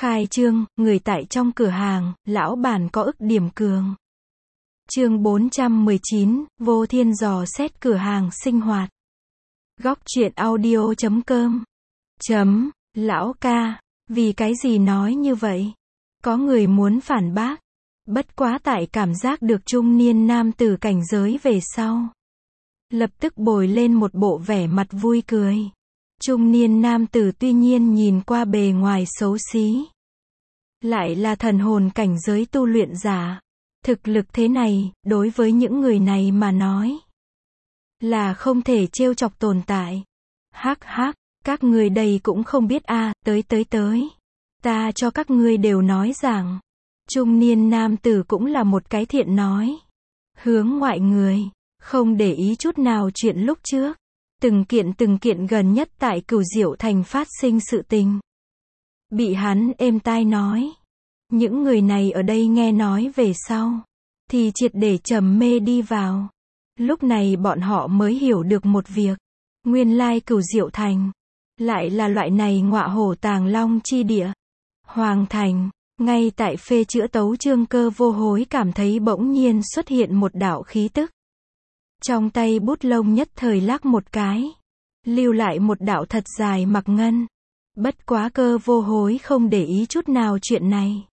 Khai trương, người tại trong cửa hàng, lão bản có ức điểm cường. Chương 419, Vô Thiên dò xét cửa hàng sinh hoạt. Góc truyện audio.com. Lão ca, vì cái gì nói như vậy? Có người muốn phản bác. Bất quá tại cảm giác được trung niên nam tử cảnh giới về sau. Lập tức bồi lên một bộ vẻ mặt vui cười. Trung niên nam tử tuy nhiên nhìn qua bề ngoài xấu xí. Lại là thần hồn cảnh giới tu luyện giả. Thực lực thế này, đối với những người này mà nói. Là không thể trêu chọc tồn tại. Hắc hắc, các ngươi đây cũng không biết a, tới. Ta cho các ngươi đều nói rằng. Trung niên nam tử cũng là một cái thiện nói. Hướng ngoại người, không để ý chút nào chuyện lúc trước. Từng kiện gần nhất tại Cửu Diệu Thành phát sinh sự tình. Bị hắn êm tai nói. Những người này ở đây nghe nói về sau. Thì triệt để trầm mê đi vào. Lúc này bọn họ mới hiểu được một việc. Nguyên lai Cửu Diệu Thành. Lại là loại này ngọa hổ tàng long chi địa. Hoàng Thành. Ngay tại phê chữa tấu chương Cơ Vô Hối cảm thấy bỗng nhiên xuất hiện một đạo khí tức. Trong tay bút lông nhất thời lắc một cái. Lưu lại một đạo thật dài mặc ngân. Bất quá Cơ Vô Hối không để ý chút nào chuyện này.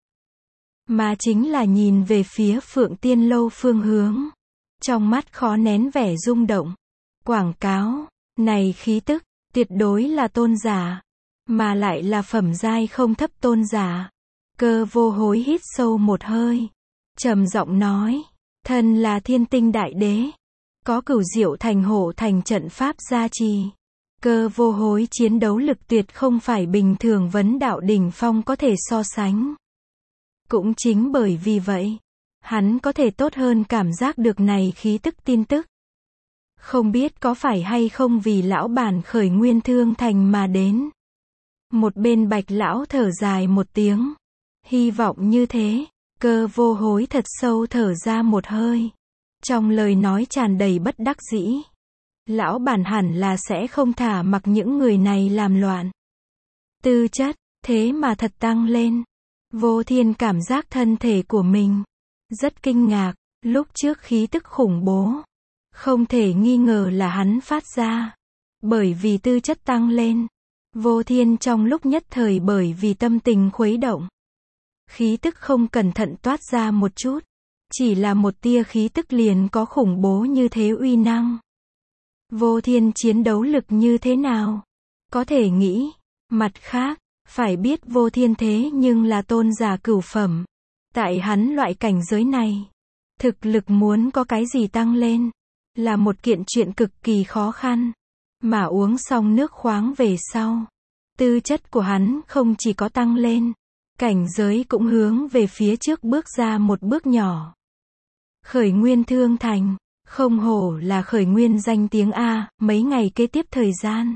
Mà chính là nhìn về phía Phượng Tiên Lâu phương hướng. Trong mắt khó nén vẻ rung động. Quảng cáo, này khí tức, tuyệt đối là tôn giả. Mà lại là phẩm giai không thấp tôn giả. Cơ Vô Hối hít sâu một hơi. Trầm giọng nói, thân là Thiên Tinh Đại Đế. Có Cửu Diệu Thành hộ thành trận pháp gia trì. Cơ Vô Hối chiến đấu lực tuyệt không phải bình thường vấn đạo đỉnh phong có thể so sánh. Cũng chính bởi vì vậy, hắn có thể tốt hơn cảm giác được này khí tức tin tức. Không biết có phải hay không vì lão bản khởi Nguyên Thương Thành mà đến. Một bên Bạch lão thở dài một tiếng. Hy vọng như thế, Cơ Vô Hối thật sâu thở ra một hơi. Trong lời nói tràn đầy bất đắc dĩ. Lão bản hẳn là sẽ không thả mặc những người này làm loạn. Tư chất, thế mà thật tăng lên. Vô Thiên cảm giác thân thể của mình. Rất kinh ngạc, lúc trước khí tức khủng bố. Không thể nghi ngờ là hắn phát ra. Bởi vì tư chất tăng lên. Vô Thiên trong lúc nhất thời bởi vì tâm tình khuấy động. Khí tức không cẩn thận toát ra một chút. Chỉ là một tia khí tức liền có khủng bố như thế uy năng. Vô Thiên chiến đấu lực như thế nào? Có thể nghĩ. Mặt khác, phải biết Vô Thiên thế nhưng là tôn giả cửu phẩm. Tại hắn loại cảnh giới này. Thực lực muốn có cái gì tăng lên. Là một kiện chuyện cực kỳ khó khăn. Mà uống xong nước khoáng về sau. Tư chất của hắn không chỉ có tăng lên. Cảnh giới cũng hướng về phía trước bước ra một bước nhỏ. Khởi Nguyên Thương Thành. Không hổ là khởi nguyên danh tiếng A, mấy ngày kế tiếp thời gian.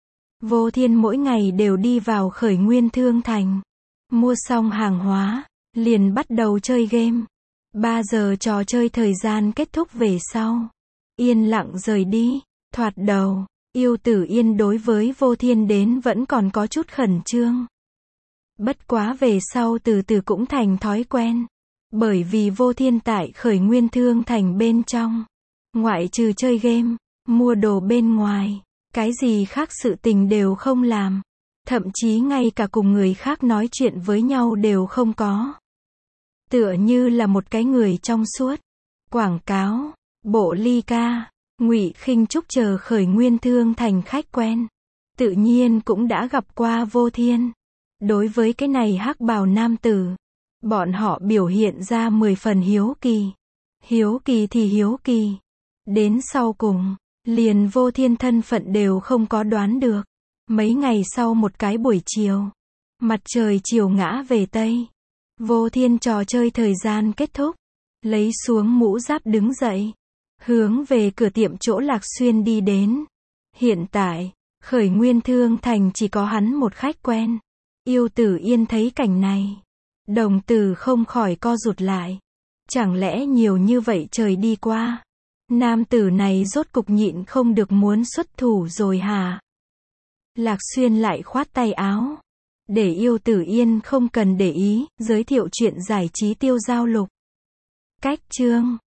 Vô Thiên mỗi ngày đều đi vào khởi Nguyên Thương Thành. Mua xong hàng hóa, liền bắt đầu chơi game. 3 giờ trò chơi thời gian kết thúc về sau. Yên lặng rời đi, thoạt đầu, Yêu Tử Yên đối với Vô Thiên đến vẫn còn có chút khẩn trương. Bất quá về sau từ từ cũng thành thói quen. Bởi vì Vô Thiên tại khởi Nguyên Thương Thành bên trong. Ngoại trừ chơi game, mua đồ bên ngoài, cái gì khác sự tình đều không làm. Thậm chí ngay cả cùng người khác nói chuyện với nhau đều không có. Tựa như là một cái người trong suốt. Quảng cáo, Bộ Ly Ca, Ngụy Khinh Trúc chờ khởi Nguyên Thương Thành khách quen. Tự nhiên cũng đã gặp qua Vô Thiên. Đối với cái này hắc bào nam tử, bọn họ biểu hiện ra 10 phần hiếu kỳ. Hiếu kỳ thì hiếu kỳ. Đến sau cùng, liền Vô Thiên thân phận đều không có đoán được. Mấy ngày sau một cái buổi chiều, mặt trời chiều ngã về Tây. Vô Thiên trò chơi thời gian kết thúc. Lấy xuống mũ giáp đứng dậy. Hướng về cửa tiệm chỗ Lạc Xuyên đi đến. Hiện tại, khởi Nguyên Thương Thành chỉ có hắn một khách quen. Yêu Tử Yên thấy cảnh này. Đồng tử không khỏi co rụt lại. Chẳng lẽ nhiều như vậy trời đi qua. Nam tử này rốt cục nhịn không được muốn xuất thủ rồi hả? Lạc Xuyên lại khoát tay áo. Để yêu tử yên không cần để ý, giới thiệu chuyện giải trí tiêu giao lục. Cách chương